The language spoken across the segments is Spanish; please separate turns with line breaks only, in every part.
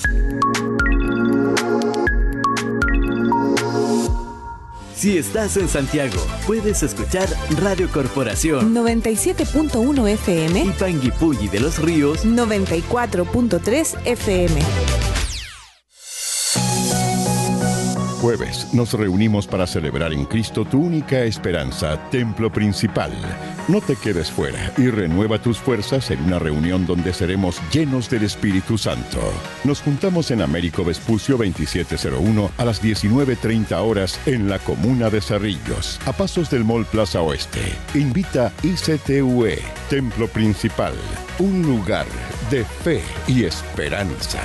Si estás en Santiago, puedes escuchar Radio Corporación
97.1 FM
y Panguipulli de los Ríos
94.3 FM.
Jueves nos reunimos para celebrar en Cristo tu única esperanza, Templo Principal. No te quedes fuera y renueva tus fuerzas en una reunión donde seremos llenos del Espíritu Santo. Nos juntamos en Américo Vespucio 2701 a las 19:30 horas en la comuna de Cerrillos, a pasos del Mall Plaza Oeste. Invita ICTUE, Templo Principal, un lugar de fe y esperanza.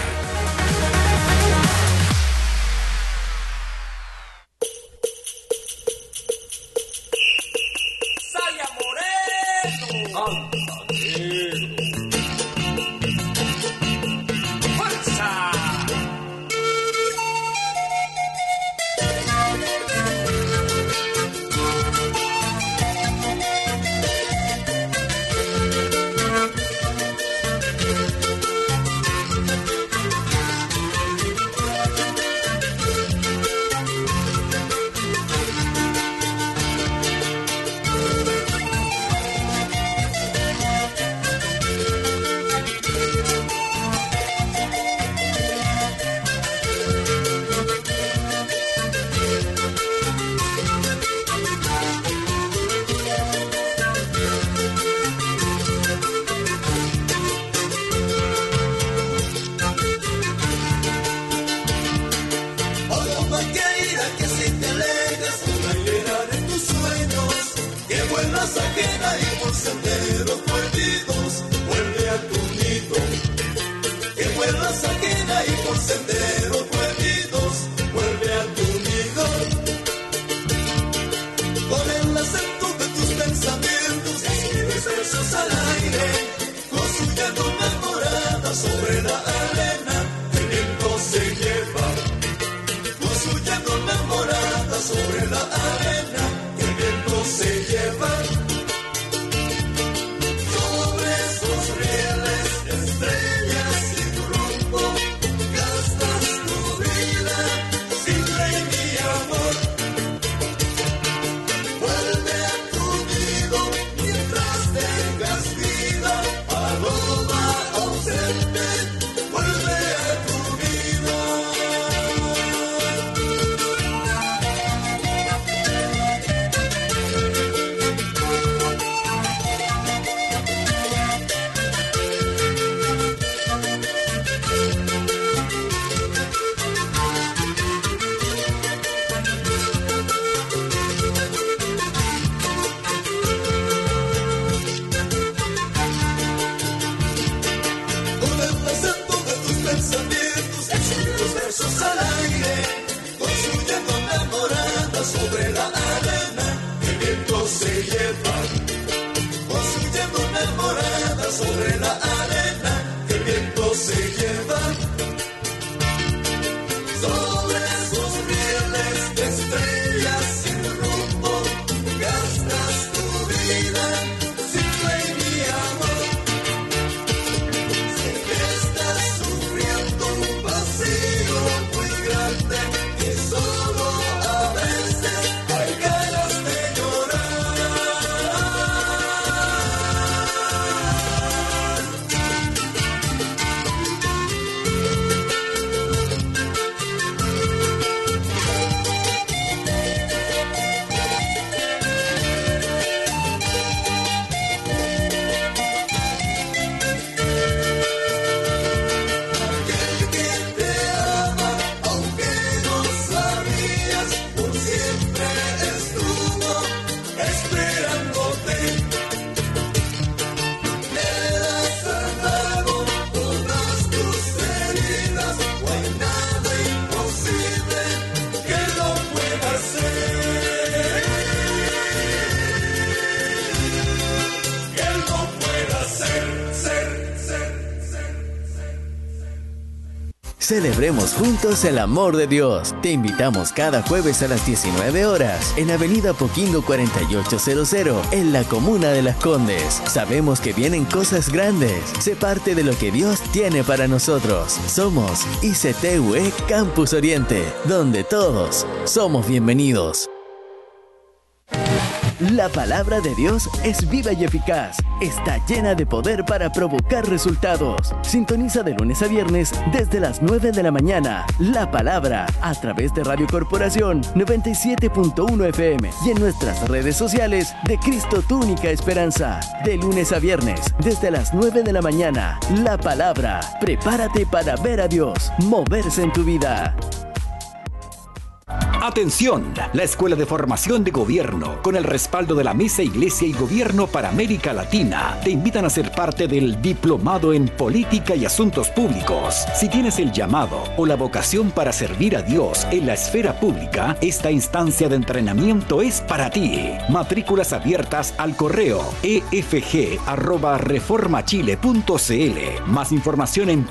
Celebremos juntos el amor de Dios. Te invitamos cada jueves a las 19 horas en Avenida Poquindo 4800 en la comuna de Las Condes. Sabemos que vienen cosas grandes. Sé parte de lo que Dios tiene para nosotros. Somos ICTUE Campus Oriente, donde todos somos bienvenidos. La palabra de Dios es viva y eficaz. Está llena de poder para provocar resultados. Sintoniza de lunes a viernes desde las 9 de la mañana. La palabra a través de Radio Corporación 97.1 FM y en nuestras redes sociales de Cristo tu única esperanza. De lunes a viernes desde las 9 de la mañana. La palabra. Prepárate para ver a Dios moverse en tu vida.
Atención, la Escuela de Formación de Gobierno, con el respaldo de la Mesa Iglesia y Gobierno para América Latina, te invitan a ser parte del Diplomado en Política y Asuntos Públicos. Si tienes el llamado o la vocación para servir a Dios en la esfera pública, esta instancia de entrenamiento es para ti. Matrículas abiertas al correo efg@reformachile.cl. Más información en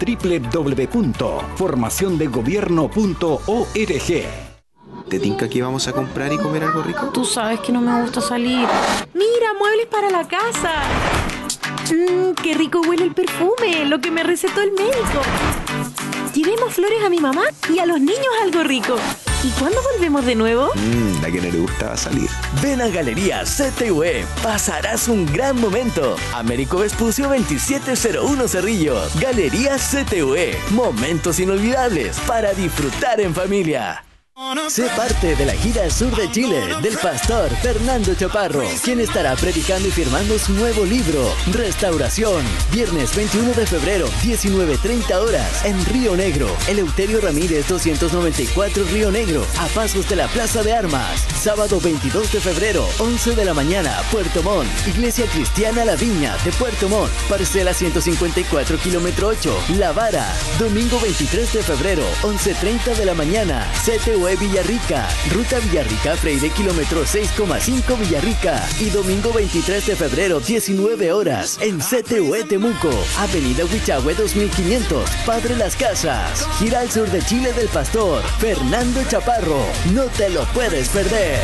www.formaciondegobierno.org.
¿Te tinca que vamos a comprar y comer algo rico?
Tú sabes que no me gusta salir.
Mira, muebles para la casa.
Qué rico huele el perfume, lo que me recetó el médico. Llevemos flores a mi mamá y a los niños algo rico. ¿Y cuándo volvemos de nuevo?
La que no le gustaba salir.
Ven a Galería CTUE. Pasarás un gran momento. Américo Vespucio 2701 Cerrillos. Galería CTUE. Momentos inolvidables para disfrutar en familia. Sé parte de la gira Sur de Chile del pastor Fernando Chaparro, quien estará predicando y firmando su nuevo libro, Restauración. Viernes 21 de febrero, 19:30 horas, en Río Negro, Eleuterio Ramírez 294 Río Negro, a pasos de la Plaza de Armas. Sábado 22 de febrero, 11 de la mañana, Puerto Montt, Iglesia Cristiana La Viña de Puerto Montt, parcela 154 kilómetro 8, La Vara. Domingo 23 de febrero, 11:30 de la mañana, CTUE Villarrica, Ruta Villarrica Freire, kilómetro 6,5 Villarrica. Y domingo 23 de febrero, 19 horas, en CTUE Temuco, Avenida Huichahue 2500, Padre Las Casas. Gira al sur de Chile del pastor Fernando Chaparro. No te lo puedes perder.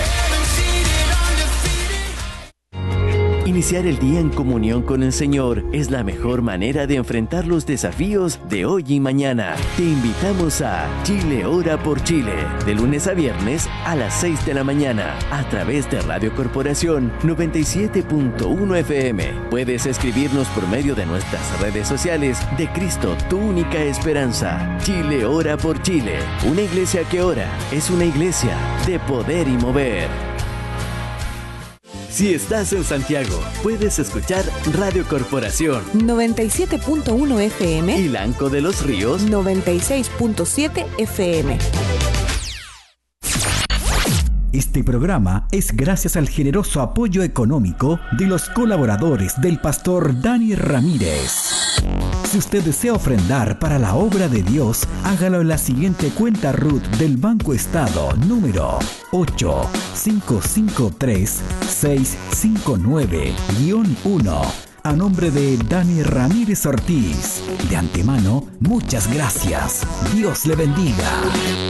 Iniciar el día en comunión con el Señor es la mejor manera de enfrentar los desafíos de hoy y mañana. Te invitamos a Chile Ora por Chile, de lunes a viernes a las 6 de la mañana, a través de Radio Corporación 97.1 FM. Puedes escribirnos por medio de nuestras redes sociales de Cristo, tu única esperanza. Chile Ora por Chile, una iglesia que ora, es una iglesia de poder y mover. Si estás en Santiago, puedes escuchar Radio Corporación
97.1 FM
y Lanco de los Ríos
96.7 FM.
Este programa es gracias al generoso apoyo económico de los colaboradores del pastor Dani Ramírez. Si usted desea ofrendar para la obra de Dios, hágalo en la siguiente cuenta RUT del Banco Estado, número 8553659-1, a nombre de Dani Ramírez Ortiz. De antemano, muchas gracias. Dios le bendiga.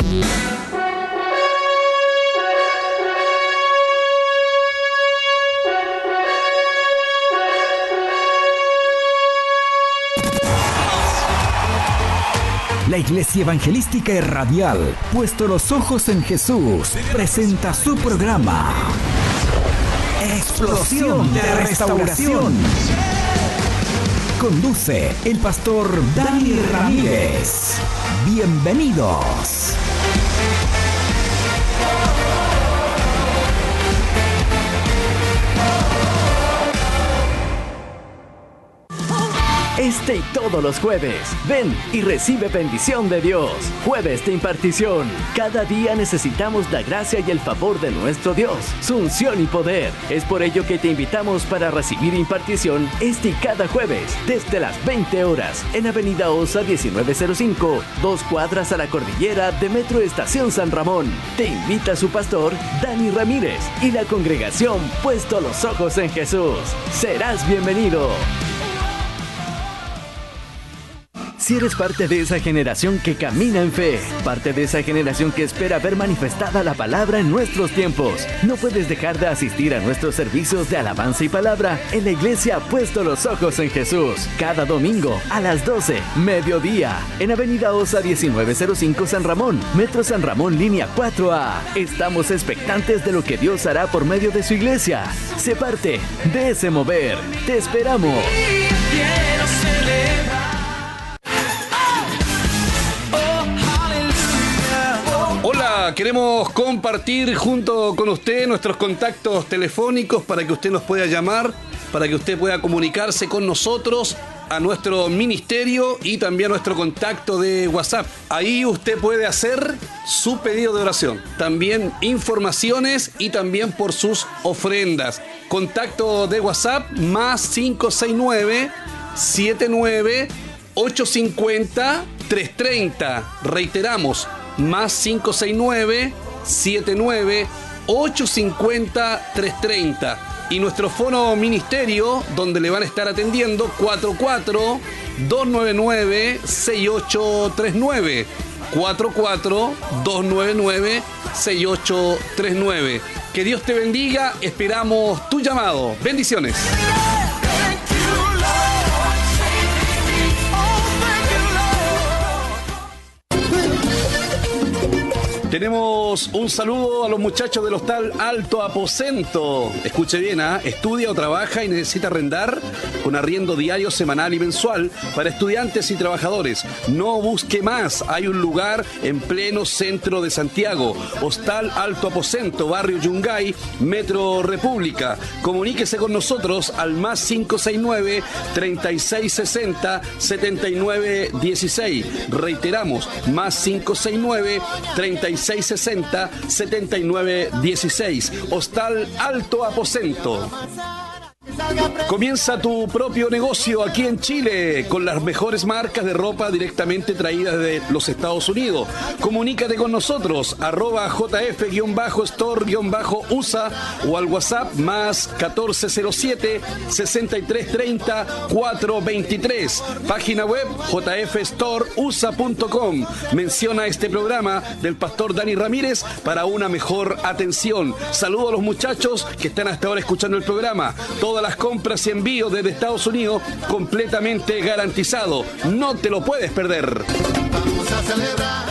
La Iglesia Evangelística y Radial, puesto los ojos en Jesús, presenta su programa Explosión de Restauración. Conduce el pastor Dani Ramírez. Bienvenidos.
Este y todos los jueves, ven y recibe bendición de Dios. Jueves de impartición. Cada día necesitamos la gracia y el favor de nuestro Dios, su unción y poder. Es por ello que te invitamos para recibir impartición este y cada jueves, desde las 20 horas, en Avenida Osa 1905, 2 cuadras a la cordillera de Metro Estación San Ramón. Te invita su pastor, Dani Ramírez, y la congregación Puesto los Ojos en Jesús. Serás bienvenido. Si eres parte de esa generación que camina en fe, parte de esa generación que espera ver manifestada la palabra en nuestros tiempos, no puedes dejar de asistir a nuestros servicios de alabanza y palabra en la iglesia Puesto los Ojos en Jesús, cada domingo a las 12, mediodía, en Avenida Osa 1905 San Ramón, Metro San Ramón, línea 4A. Estamos expectantes de lo que Dios hará por medio de su iglesia. Sé parte de ese mover. Te esperamos.
Hola, queremos compartir junto con usted nuestros contactos telefónicos para que usted nos pueda llamar, para que usted pueda comunicarse con nosotros a nuestro ministerio y también a nuestro contacto de WhatsApp. Ahí usted puede hacer su pedido de oración, también informaciones y también por sus ofrendas. Contacto de WhatsApp más 569 79 850 330. Reiteramos, más 569 79 850 330. Y nuestro fono ministerio, donde le van a estar atendiendo, 44-299-6839. 44-299-6839. Que Dios te bendiga, esperamos tu llamado. Bendiciones. Tenemos un saludo a los muchachos del Hostal Alto Aposento. Escuche bien, estudia o trabaja y necesita arrendar con arriendo diario, semanal y mensual para estudiantes y trabajadores. No busque más, hay un lugar en pleno centro de Santiago. Hostal Alto Aposento, barrio Yungay, Metro República. Comuníquese con nosotros al más 569 3660 7916. Reiteramos, más 569 3660 7916. Hostal Alto Aposento. Comienza tu propio negocio aquí en Chile con las mejores marcas de ropa directamente traídas de los Estados Unidos. Comunícate con nosotros @jf-store-usa o al WhatsApp más 1407 6330 423. Página web jfstoreusa.com. Menciona este programa del pastor Dani Ramírez para una mejor atención. Saludo a los muchachos que están hasta ahora escuchando el programa. Todas las compras y envíos desde Estados Unidos completamente garantizado. No te lo puedes perder. Vamos a celebrar.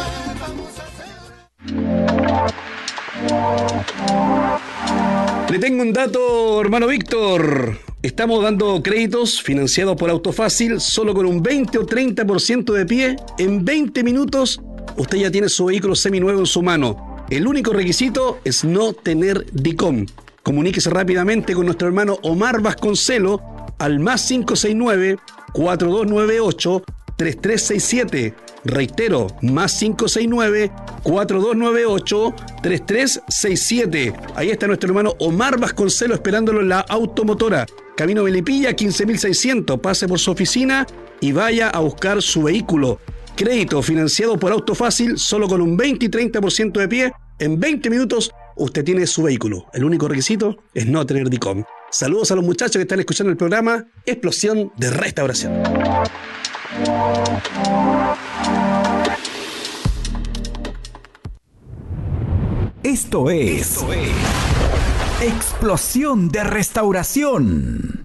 Le tengo un dato, hermano Víctor. Estamos dando créditos financiados por Autofácil solo con un 20 o 30% de pie. En 20 minutos usted ya tiene su vehículo seminuevo en su mano. El único requisito es no tener DICOM. Comuníquese rápidamente con nuestro hermano Omar Vasconcelo al más 569-4298-3367. Reitero, más 569-4298-3367. Ahí está nuestro hermano Omar Vasconcelo esperándolo en la Automotora. Camino Melipilla 15600. Pase por su oficina y vaya a buscar su vehículo. Crédito financiado por Autofácil solo con un 20 y 30% de pie. En 20 minutos usted tiene su vehículo. El único requisito es no tener DICOM. Saludos a los muchachos que están escuchando el programa Explosión de Restauración.
Esto es Explosión de Restauración.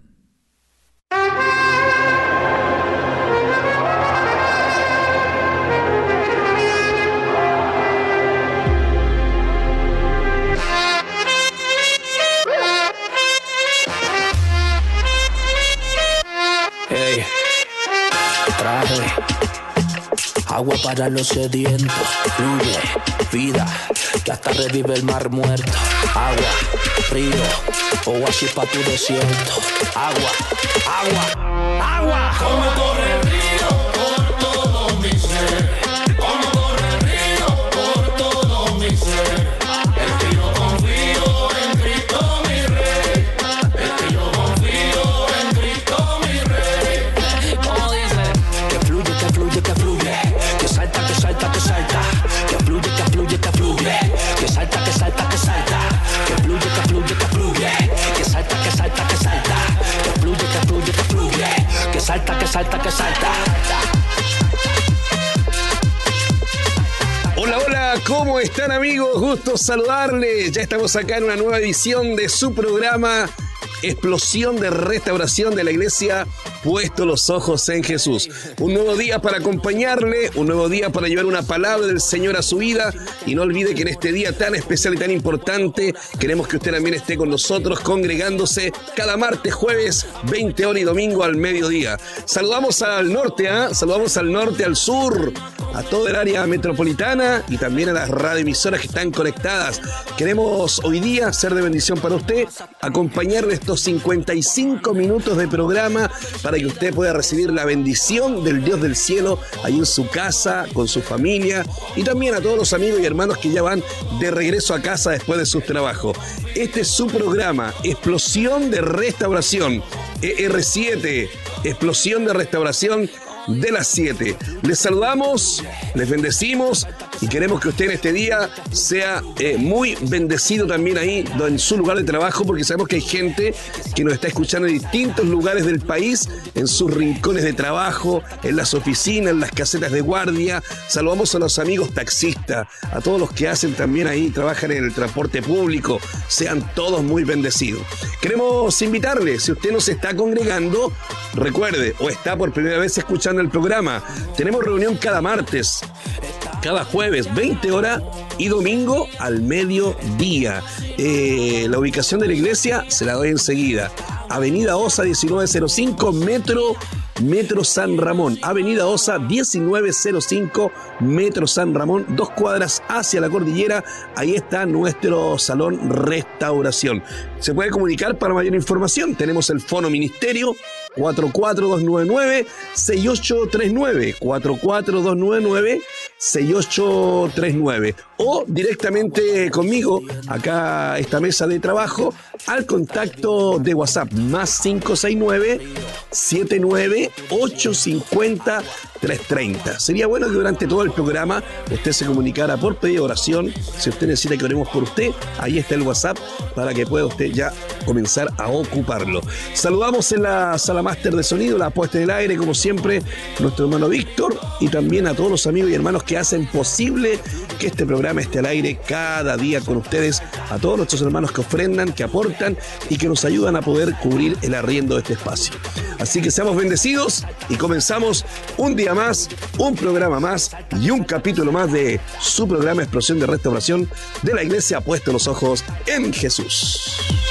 Agua para los sedientos, fluye, vida, que hasta revive el mar muerto. Agua, río, oasis pa' tu desierto. Agua, agua, agua. Como corre el río por todo mi ser. Como corre el río por todo mi ser. Es que yo confío en Cristo mi Rey. Es que yo confío en Cristo mi Rey. Como dice, que fluye, que fluye, que fluye. Que salta, que salta, que salta. Que fluye, que fluye, que fluye. Que salta, que salta, que salta. Que fluye, que fluye, que fluye. Que salta, que salta, que salta. Que fluye, que fluye, que fluye. Que salta, que salta, que salta.
¿Cómo están, amigos? Gusto saludarles. Ya estamos acá en una nueva edición de su programa Explosión de Restauración de la Iglesia Puesto los Ojos en Jesús. Un nuevo día para acompañarle, un nuevo día para llevar una palabra del Señor a su vida. Y no olvide que en este día tan especial y tan importante, queremos que usted también esté con nosotros, congregándose cada martes, jueves, 20 horas y domingo al mediodía. Saludamos al norte, saludamos al norte, al sur, a toda el área metropolitana y también a las radioemisoras que están conectadas. Queremos hoy día ser de bendición para usted, acompañarle estos 55 minutos de programa para que usted pueda recibir la bendición del Dios del cielo ahí en su casa, con su familia, y también a todos los amigos y hermanos que ya van de regreso a casa después de su trabajo. Este es su programa, Explosión de Restauración, ER7, Explosión de Restauración de las 7. Les saludamos, les bendecimos y queremos que usted en este día sea muy bendecido también ahí en su lugar de trabajo, porque sabemos que hay gente que nos está escuchando en distintos lugares del país, en sus rincones de trabajo, en las oficinas, en las casetas de guardia. Saludamos a los amigos taxistas, a todos los que hacen también ahí, trabajan en el transporte público. Sean todos muy bendecidos. Queremos invitarle, si usted nos está congregando, recuerde, o está por primera vez escuchando el programa, tenemos reunión cada martes, cada jueves, 20 horas y domingo al mediodía. La ubicación de la iglesia se la doy enseguida. Avenida Osa 1905, Metro San Ramón. Avenida Osa 1905, Metro San Ramón, 2 cuadras hacia la cordillera. Ahí está nuestro salón Restauración. Se puede comunicar para mayor información. Tenemos el Fono Ministerio 44299-6839, 44299-6839, o directamente conmigo, acá esta mesa de trabajo, al contacto de WhatsApp, más 569-79-850-330. Sería bueno que durante todo el programa usted se comunicara por pedido de oración. Si usted necesita que oremos por usted, ahí está el WhatsApp para que pueda usted ya comenzar a ocuparlo. Saludamos en la sala máster de sonido, la puesta en el aire, como siempre, nuestro hermano Víctor, y también a todos los amigos y hermanos que hacen posible que este programa esté al aire cada día con ustedes, a todos nuestros hermanos que ofrendan, que aportan y que nos ayudan a poder cubrir el arriendo de este espacio. Así que seamos bendecidos y comenzamos un día más, un programa más y un capítulo más de su programa Explosión de Restauración de la Iglesia Puesto los Ojos en Jesús.